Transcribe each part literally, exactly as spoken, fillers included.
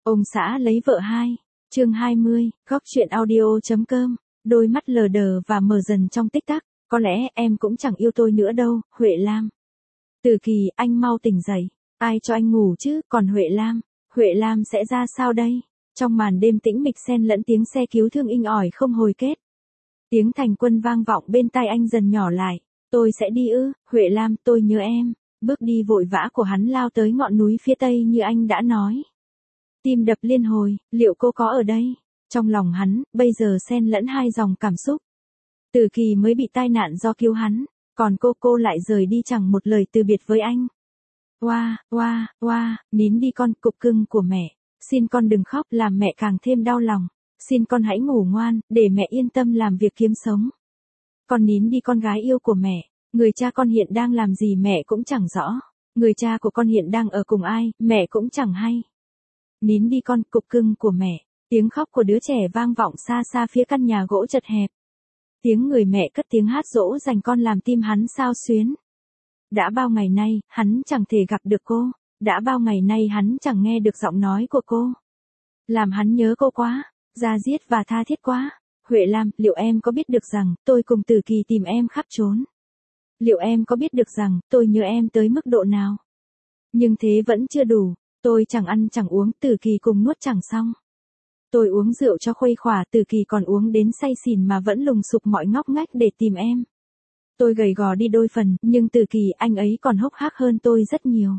Ông xã lấy vợ hai, chương hai mươi, góc chuyện audio chấm com, đôi mắt lờ đờ và mờ dần trong tích tắc, có lẽ em cũng chẳng yêu tôi nữa đâu, Huệ Lam. Từ Kỳ, anh mau tỉnh dậy, ai cho anh ngủ chứ, còn Huệ Lam, Huệ Lam sẽ ra sao đây? Trong màn đêm tĩnh mịch xen lẫn tiếng xe cứu thương inh ỏi không hồi kết. Tiếng Thành Quân vang vọng bên tai anh dần nhỏ lại, tôi sẽ đi ư, Huệ Lam, tôi nhớ em. Bước đi vội vã của hắn lao tới ngọn núi phía tây như anh đã nói. Tim đập liên hồi, liệu cô có ở đây? Trong lòng hắn, bây giờ xen lẫn hai dòng cảm xúc. Từ Kỳ mới bị tai nạn do cứu hắn, còn cô cô lại rời đi chẳng một lời từ biệt với anh. Oa, oa, oa, nín đi con, cục cưng của mẹ. Xin con đừng khóc làm mẹ càng thêm đau lòng. Xin con hãy ngủ ngoan, để mẹ yên tâm làm việc kiếm sống. Con nín đi con gái yêu của mẹ. Người cha con hiện đang làm gì mẹ cũng chẳng rõ. Người cha của con hiện đang ở cùng ai, mẹ cũng chẳng hay. Nín đi con, cục cưng của mẹ. Tiếng khóc của đứa trẻ vang vọng xa xa phía căn nhà gỗ chật hẹp. Tiếng người mẹ cất tiếng hát dỗ dành con làm tim hắn xao xuyến. Đã bao ngày nay, hắn chẳng thể gặp được cô. Đã bao ngày nay hắn chẳng nghe được giọng nói của cô. Làm hắn nhớ cô quá, da diết và tha thiết quá. Huệ Lam, liệu em có biết được rằng, tôi cùng Từ Kỳ tìm em khắp trốn? Liệu em có biết được rằng, tôi nhớ em tới mức độ nào? Nhưng thế vẫn chưa đủ, tôi chẳng ăn chẳng uống, Từ Kỳ cùng nuốt chẳng xong. Tôi uống rượu cho khuây khỏa, Từ Kỳ còn uống đến say xỉn mà vẫn lùng sục mọi ngóc ngách để tìm em. Tôi gầy gò đi đôi phần, nhưng Từ Kỳ anh ấy còn hốc hác hơn tôi rất nhiều.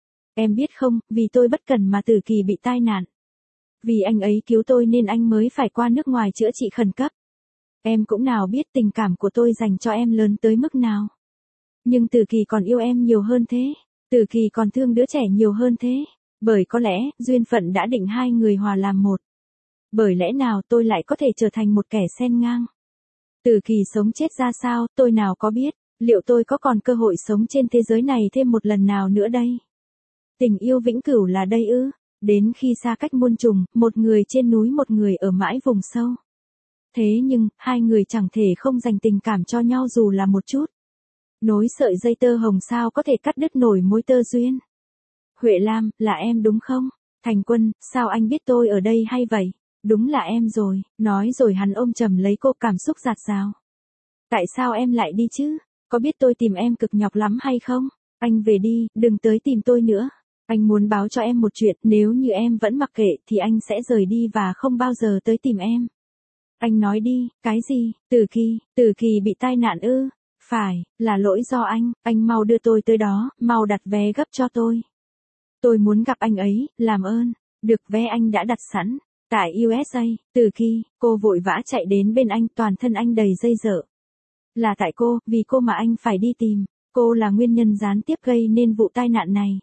Em biết không, vì tôi bất cẩn mà Từ Kỳ bị tai nạn. Vì anh ấy cứu tôi nên anh mới phải qua nước ngoài chữa trị khẩn cấp. Em cũng nào biết tình cảm của tôi dành cho em lớn tới mức nào. Nhưng Từ Kỳ còn yêu em nhiều hơn thế. Từ Kỳ còn thương đứa trẻ nhiều hơn thế. Bởi có lẽ, duyên phận đã định hai người hòa làm một. Bởi lẽ nào tôi lại có thể trở thành một kẻ xen ngang. Từ Kỳ sống chết ra sao, tôi nào có biết. Liệu tôi có còn cơ hội sống trên thế giới này thêm một lần nào nữa đây? Tình yêu vĩnh cửu là đây ư? Đến khi xa cách muôn trùng, một người trên núi một người ở mãi vùng sâu. Thế nhưng, hai người chẳng thể không dành tình cảm cho nhau dù là một chút. Nối sợi dây tơ hồng sao có thể cắt đứt nổi mối tơ duyên. Huệ Lam, là em đúng không? Thành Quân, sao anh biết tôi ở đây hay vậy? Đúng là em rồi, nói rồi hắn ôm chầm lấy cô, cảm xúc dạt dào. Tại sao em lại đi chứ? Có biết tôi tìm em cực nhọc lắm hay không? Anh về đi, đừng tới tìm tôi nữa. Anh muốn báo cho em một chuyện, nếu như em vẫn mặc kệ thì anh sẽ rời đi và không bao giờ tới tìm em. Anh nói đi, cái gì? Từ Kỳ, Từ Kỳ bị tai nạn ư? Phải, là lỗi do anh, anh mau đưa tôi tới đó, mau đặt vé gấp cho tôi. Tôi muốn gặp anh ấy, làm ơn. Được, vé anh đã đặt sẵn. Tại u ét a, Từ Kỳ, cô vội vã chạy đến bên anh, toàn thân anh đầy dây dợ. Là tại cô, vì cô mà anh phải đi tìm. Cô là nguyên nhân gián tiếp gây nên vụ tai nạn này.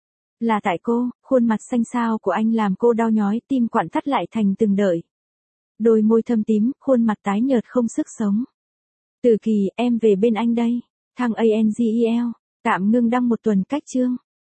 Là tại cô, khuôn mặt xanh xao của anh làm cô đau nhói, tim quặn thắt lại thành từng đợi. Đôi môi thâm tím, khuôn mặt tái nhợt không sức sống. Từ Kỳ, em về bên anh đây. Thằng a en giê e lờ, tạm ngưng đăng một tuần cách chương.